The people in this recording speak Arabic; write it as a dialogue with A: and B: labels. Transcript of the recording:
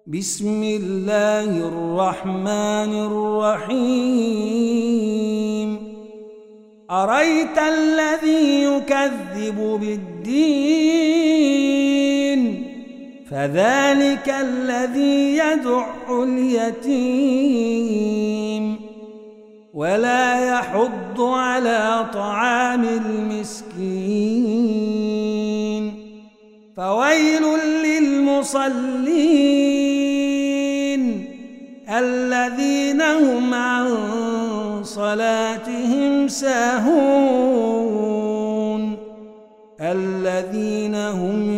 A: بسم الله الرحمن الرحيم أرأيت الذي يكذب بالدين فذلك الذي يدع اليتيم ولا يحض على طعام المسكين فويل للمصلين الذين هم عن صلاتهم ساهون الذين هم